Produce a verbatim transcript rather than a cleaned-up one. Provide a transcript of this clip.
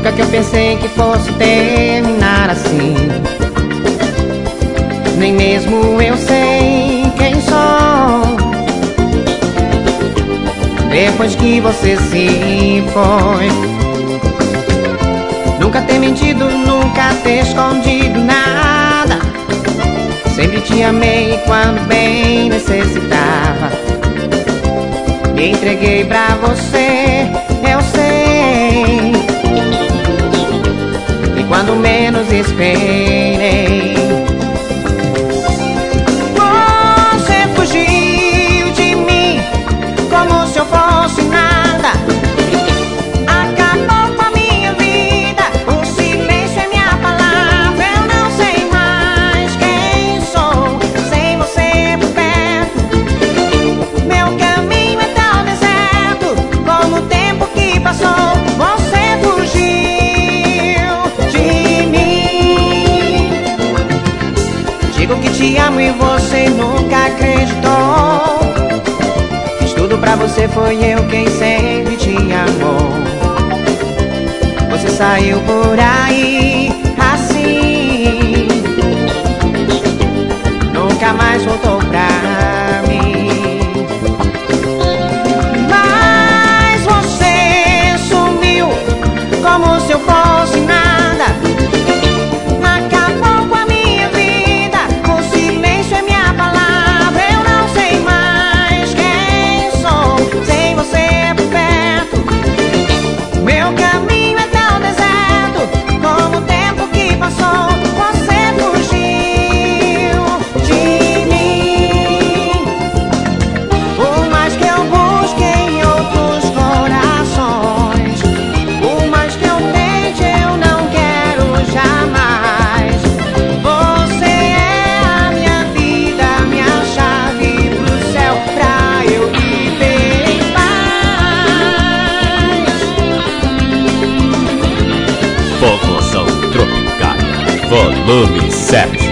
Nunca que eu pensei que fosse terminar assim. Nem mesmo eu sei quem sou depois que você se foi. Nunca ter mentido, nunca ter escondido nada. Sempre te amei quando bem necessitava. Me entreguei pra você, eu sei. E quando menos esperei, você fugiu de mim como se eu fosse nada. Acabou com a minha vida, o silêncio é minha palavra. Eu não sei mais quem sou sem você por perto. Meu caminho é tão deserto como o tempo que passou. Você fugiu de mim. Digo que te amo e você nunca acreditou. Fiz tudo pra você, foi eu quem sempre te amou. Você saiu por aí assim, nunca mais voltou pra mim. Mas você sumiu como se eu fosse nada. Acabou com a minha vida, o silêncio é minha palavra. Eu não sei mais quem sou sem você por perto. Meu caminho é tão deserto como o tempo que passou. Você fugiu de mim. Por mais que eu busque em outros corações, por mais que eu tente, eu não quero jamais. Você é a minha vida, minha chave pro céu, pra eu viver em paz. População Tropicália, volume sete.